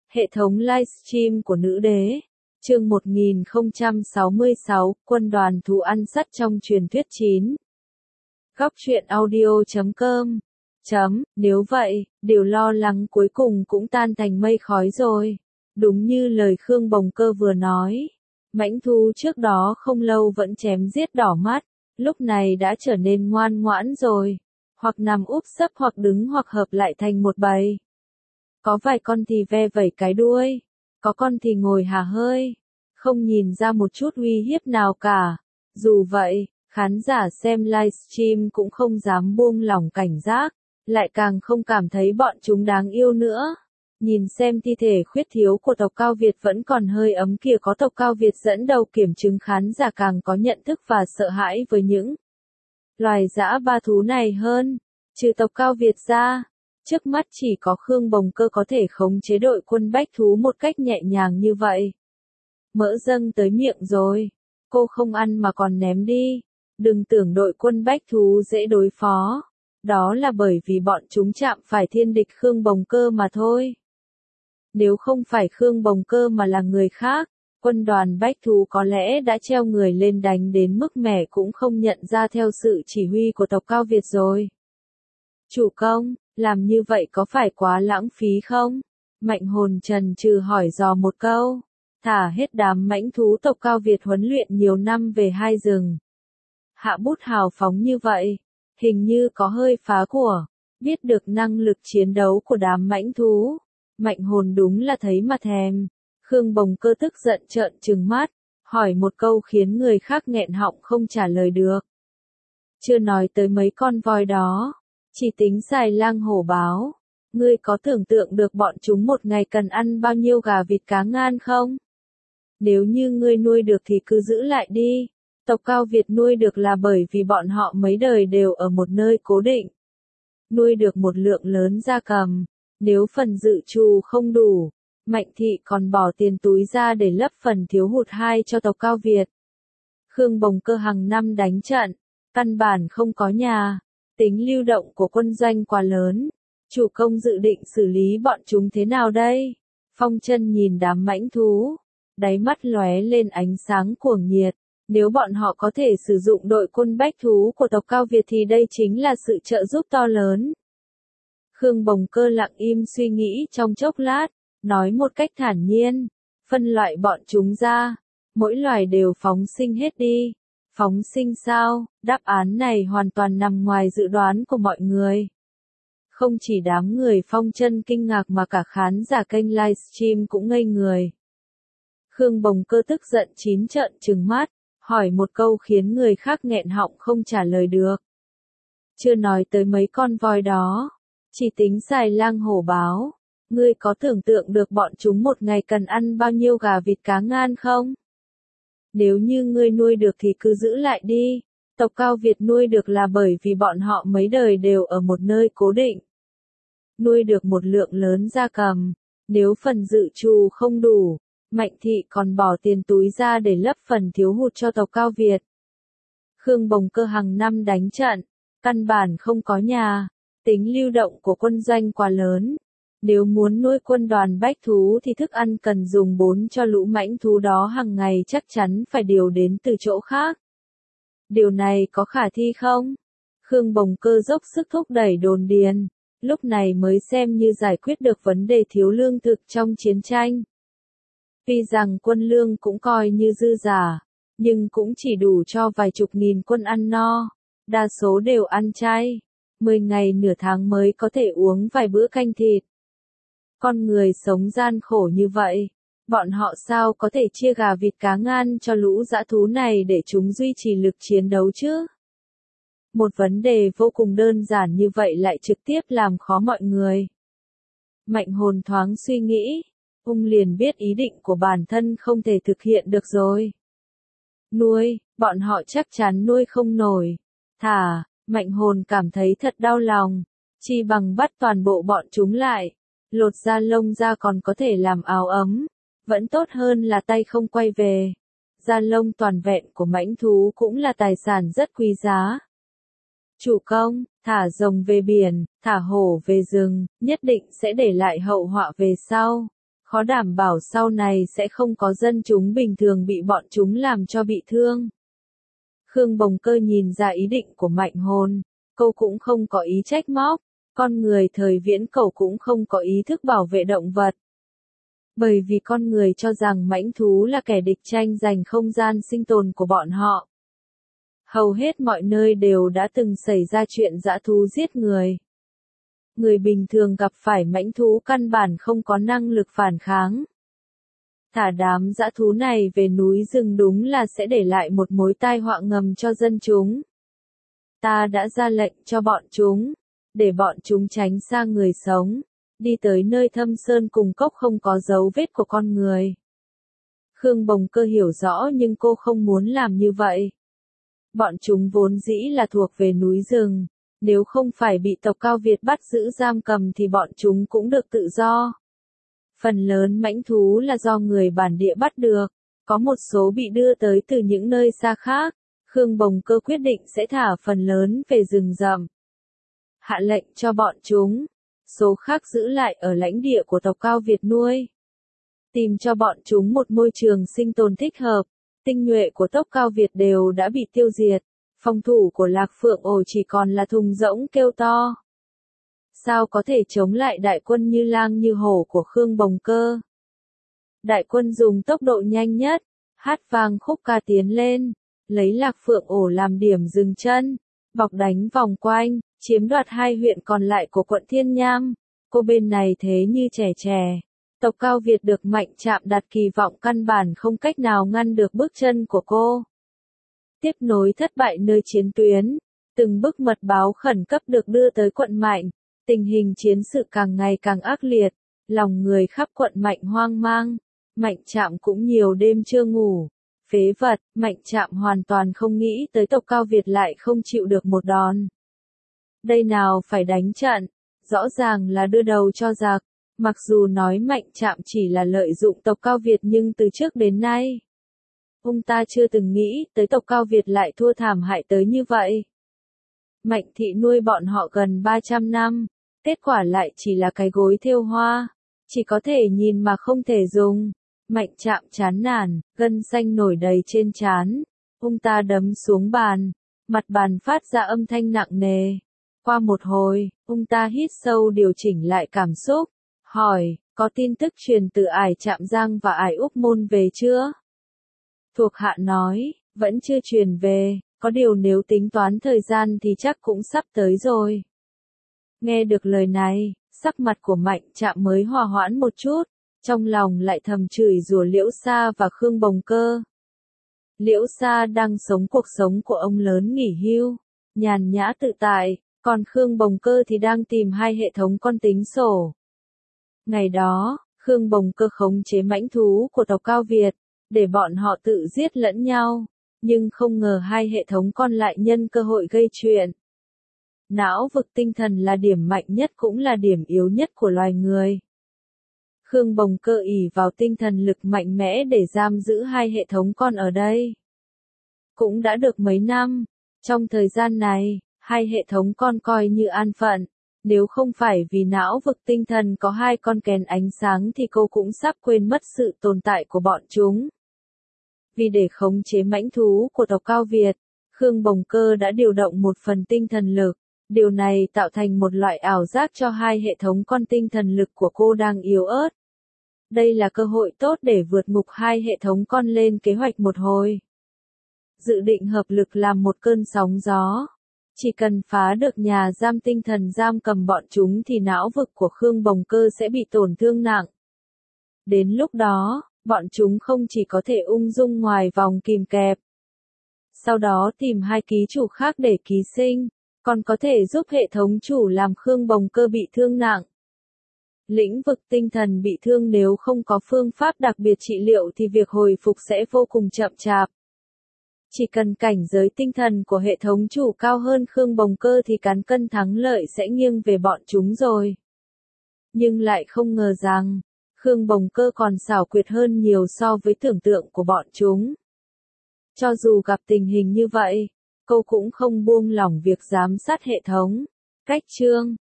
Hệ thống livestream của nữ đế. Chương 1066, quân đoàn thú ăn sắt trong truyền thuyết 9. Góc truyện audio.com. Nếu vậy, điều lo lắng cuối cùng cũng tan thành mây khói rồi. Đúng như lời Khương Bồng Cơ vừa nói, mãnh thú trước đó không lâu vẫn chém giết đỏ mắt, lúc này đã trở nên ngoan ngoãn rồi. Hoặc nằm úp sấp hoặc đứng hoặc hợp lại thành một bầy. Có vài con thì ve vẩy cái đuôi, có con thì ngồi hả hơi, không nhìn ra một chút uy hiếp nào cả. Dù vậy, khán giả xem livestream cũng không dám buông lỏng cảnh giác, lại càng không cảm thấy bọn chúng đáng yêu nữa. Nhìn xem thi thể khuyết thiếu của tộc Cao Việt vẫn còn hơi ấm kìa, có tộc Cao Việt dẫn đầu kiểm chứng, khán giả càng có nhận thức và sợ hãi với những loài dã ba thú này hơn. Trừ tộc Cao Việt ra, trước mắt chỉ có Khương Bồng Cơ có thể khống chế đội quân bách thú một cách nhẹ nhàng như vậy. Mỡ dâng tới miệng rồi, cô không ăn mà còn ném đi. Đừng tưởng đội quân bách thú dễ đối phó, đó là bởi vì bọn chúng chạm phải thiên địch Khương Bồng Cơ mà thôi. Nếu không phải Khương Bồng Cơ mà là người khác, quân đoàn bách thú có lẽ đã treo người lên đánh đến mức mẻ cũng không nhận ra theo sự chỉ huy của tộc Cao Việt rồi. Chủ công, làm như vậy có phải quá lãng phí không? Mạnh Hồn chần chừ hỏi dò một câu. Thả hết đám mãnh thú tộc Cao Việt huấn luyện nhiều năm về hai rừng. Hạ bút hào phóng như vậy, hình như có hơi phá của. Biết được năng lực chiến đấu của đám mãnh thú, Mạnh Hồn đúng là thấy mà thèm. Khương Bồng Cơ tức giận trợn trừng mắt, hỏi một câu khiến người khác nghẹn họng không trả lời được. Chưa nói tới mấy con voi đó, chỉ tính xài lang hổ báo, ngươi có tưởng tượng được bọn chúng một ngày cần ăn bao nhiêu gà vịt cá ngan không? Nếu như ngươi nuôi được thì cứ giữ lại đi. Tộc Cao Việt nuôi được là bởi vì bọn họ mấy đời đều ở một nơi cố định. Nuôi được một lượng lớn gia cầm, nếu phần dự trù không đủ, Mạnh Thị còn bỏ tiền túi ra để lấp phần thiếu hụt hai cho tộc Cao Việt. Khương Bồng Cơ hàng năm đánh trận, căn bản không có nhà, tính lưu động của quân doanh quá lớn. Chủ công dự định xử lý bọn chúng thế nào đây? Phong Chân nhìn đám mãnh thú, đáy mắt lóe lên ánh sáng cuồng nhiệt. Nếu bọn họ có thể sử dụng đội quân bách thú của tộc Cao Việt thì đây chính là sự trợ giúp to lớn. Khương Bồng Cơ lặng im suy nghĩ trong chốc lát, nói một cách thản nhiên, phân loại bọn chúng ra, mỗi loài đều phóng sinh hết đi. Phóng sinh sao? Đáp án này hoàn toàn nằm ngoài dự đoán của mọi người. Không chỉ đám người Phong Chân kinh ngạc mà cả khán giả kênh livestream cũng ngây người. Khương Bồng Cơ tức giận chín trợn trừng mắt, hỏi một câu khiến người khác nghẹn họng không trả lời được. Chưa nói tới mấy con voi đó, chỉ tính xài lang hổ báo, ngươi có tưởng tượng được bọn chúng một ngày cần ăn bao nhiêu gà vịt cá ngan không? Nếu như ngươi nuôi được thì cứ giữ lại đi. Tộc Cao Việt nuôi được là bởi vì bọn họ mấy đời đều ở một nơi cố định. Nuôi được một lượng lớn gia cầm, nếu phần dự trù không đủ, Mạnh Thị còn bỏ tiền túi ra để lấp phần thiếu hụt cho tộc Cao Việt. Khương Bồng Cơ hàng năm đánh trận, căn bản không có nhà, tính lưu động của quân doanh quá lớn. Nếu muốn nuôi quân đoàn bách thú thì thức ăn cần dùng 4 cho lũ mãnh thú đó hàng ngày chắc chắn phải điều đến từ chỗ khác. Điều này có khả thi không? Khương Bồng Cơ dốc sức thúc đẩy đồn điền, lúc này mới xem như giải quyết được vấn đề thiếu lương thực trong chiến tranh. Tuy rằng quân lương cũng coi như dư giả, nhưng cũng chỉ đủ cho vài chục nghìn quân ăn no, đa số đều ăn chay, 10 ngày nửa tháng mới có thể uống vài bữa canh thịt. Con người sống gian khổ như vậy, bọn họ sao có thể chia gà vịt cá ngan cho lũ dã thú này để chúng duy trì lực chiến đấu chứ? Một vấn đề vô cùng đơn giản như vậy lại trực tiếp làm khó mọi người. Mạnh Hồn thoáng suy nghĩ, liền biết ý định của bản thân không thể thực hiện được rồi. Nuôi, bọn họ chắc chắn nuôi không nổi. Thả, Mạnh Hồn cảm thấy thật đau lòng, chi bằng bắt toàn bộ bọn chúng lại. Lột da lông ra còn có thể làm áo ấm, vẫn tốt hơn là tay không quay về. Da lông toàn vẹn của mãnh thú cũng là tài sản rất quý giá. Chủ công, thả rồng về biển, thả hổ về rừng, nhất định sẽ để lại hậu họa về sau. Khó đảm bảo sau này sẽ không có dân chúng bình thường bị bọn chúng làm cho bị thương. Khương Bồng Cơ nhìn ra ý định của Mạnh Hồn, cô cũng không có ý trách móc, con người thời viễn cổ cũng không có ý thức bảo vệ động vật. Bởi vì con người cho rằng mãnh thú là kẻ địch tranh giành không gian sinh tồn của bọn họ. Hầu hết mọi nơi đều đã từng xảy ra chuyện dã thú giết người. Người bình thường gặp phải mãnh thú căn bản không có năng lực phản kháng. Thả đám dã thú này về núi rừng đúng là sẽ để lại một mối tai họa ngầm cho dân chúng. Ta đã ra lệnh cho bọn chúng, để bọn chúng tránh xa người sống, đi tới nơi thâm sơn cùng cốc không có dấu vết của con người. Khương Bồng Cơ hiểu rõ nhưng cô không muốn làm như vậy. Bọn chúng vốn dĩ là thuộc về núi rừng, nếu không phải bị tộc Cao Việt bắt giữ giam cầm thì bọn chúng cũng được tự do. Phần lớn mãnh thú là do người bản địa bắt được, có một số bị đưa tới từ những nơi xa khác. Khương Bồng Cơ quyết định sẽ thả phần lớn về rừng rậm. Hạ lệnh cho bọn chúng, số khác giữ lại ở lãnh địa của tộc Cao Việt nuôi. Tìm cho bọn chúng một môi trường sinh tồn thích hợp. Tinh nhuệ của tộc Cao Việt đều đã bị tiêu diệt, phòng thủ của Lạc Phượng Ổ chỉ còn là thùng rỗng kêu to. Sao có thể chống lại đại quân như lang như hổ của Khương Bồng Cơ? Đại quân dùng tốc độ nhanh nhất, hát vang khúc ca tiến lên, lấy Lạc Phượng Ổ làm điểm dừng chân, bọc đánh vòng quanh, chiếm đoạt 2 huyện còn lại của quận Thiên Nham. Cô bên này thế như trẻ trẻ. Tộc Cao Việt được Mạnh Trạm đặt kỳ vọng căn bản không cách nào ngăn được bước chân của cô. Tiếp nối thất bại nơi chiến tuyến, từng bức mật báo khẩn cấp được đưa tới quận Mạnh, tình hình chiến sự càng ngày càng ác liệt, lòng người khắp quận Mạnh hoang mang, Mạnh Trạm cũng nhiều đêm chưa ngủ. Phế vật, Mạnh Trạm hoàn toàn không nghĩ tới tộc Cao Việt lại không chịu được một đòn. Đây nào phải đánh trận, rõ ràng là đưa đầu cho giặc. Mặc dù nói Mạnh Trạm chỉ là lợi dụng tộc Cao Việt nhưng từ trước đến nay, ông ta chưa từng nghĩ tới tộc Cao Việt lại thua thảm hại tới như vậy. Mạnh thị nuôi bọn họ gần 300 năm, kết quả lại chỉ là cái gối thêu hoa, chỉ có thể nhìn mà không thể dùng. Mạnh Trạm chán nản, gân xanh nổi đầy trên trán, ông ta đấm xuống bàn, mặt bàn phát ra âm thanh nặng nề. Qua một hồi, ông ta hít sâu điều chỉnh lại cảm xúc. Hỏi, có tin tức truyền từ Ải Trạm Giang và Ải Úc Môn về chưa? Thuộc hạ nói, vẫn chưa truyền về, có điều nếu tính toán thời gian thì chắc cũng sắp tới rồi. Nghe được lời này, sắc mặt của Mạnh Trạm mới hòa hoãn một chút, trong lòng lại thầm chửi rủa Liễu Sa và Khương Bồng Cơ. Liễu Sa đang sống cuộc sống của ông lớn nghỉ hưu, nhàn nhã tự tại, còn Khương Bồng Cơ thì đang tìm 2 hệ thống con tính sổ. Ngày đó, Khương Bồng Cơ khống chế mãnh thú của tộc Cao Việt, để bọn họ tự giết lẫn nhau, nhưng không ngờ 2 hệ thống con lại nhân cơ hội gây chuyện. Não vực tinh thần là điểm mạnh nhất cũng là điểm yếu nhất của loài người. Khương Bồng Cơ ỷ vào tinh thần lực mạnh mẽ để giam giữ 2 hệ thống con ở đây. Cũng đã được mấy năm, trong thời gian này, 2 hệ thống con coi như an phận. Nếu không phải vì não vực tinh thần có 2 con kèn ánh sáng thì cô cũng sắp quên mất sự tồn tại của bọn chúng. Vì để khống chế mãnh thú của tộc Cao Việt, Khương Bồng Cơ đã điều động một phần tinh thần lực. Điều này tạo thành một loại ảo giác cho 2 hệ thống con tinh thần lực của cô đang yếu ớt. Đây là cơ hội tốt để vượt ngục 2 hệ thống con lên kế hoạch một hồi. Dự định hợp lực làm một cơn sóng gió. Chỉ cần phá được nhà giam tinh thần giam cầm bọn chúng thì não vực của Khương Bồng Cơ sẽ bị tổn thương nặng. Đến lúc đó, bọn chúng không chỉ có thể ung dung ngoài vòng kìm kẹp. Sau đó tìm 2 ký chủ khác để ký sinh, còn có thể giúp hệ thống chủ làm Khương Bồng Cơ bị thương nặng. Lĩnh vực tinh thần bị thương nếu không có phương pháp đặc biệt trị liệu thì việc hồi phục sẽ vô cùng chậm chạp. Chỉ cần cảnh giới tinh thần của hệ thống chủ cao hơn Khương Bồng Cơ thì cán cân thắng lợi sẽ nghiêng về bọn chúng rồi. Nhưng lại không ngờ rằng, Khương Bồng Cơ còn xảo quyệt hơn nhiều so với tưởng tượng của bọn chúng. Cho dù gặp tình hình như vậy, cô cũng không buông lỏng việc giám sát hệ thống. Cách chương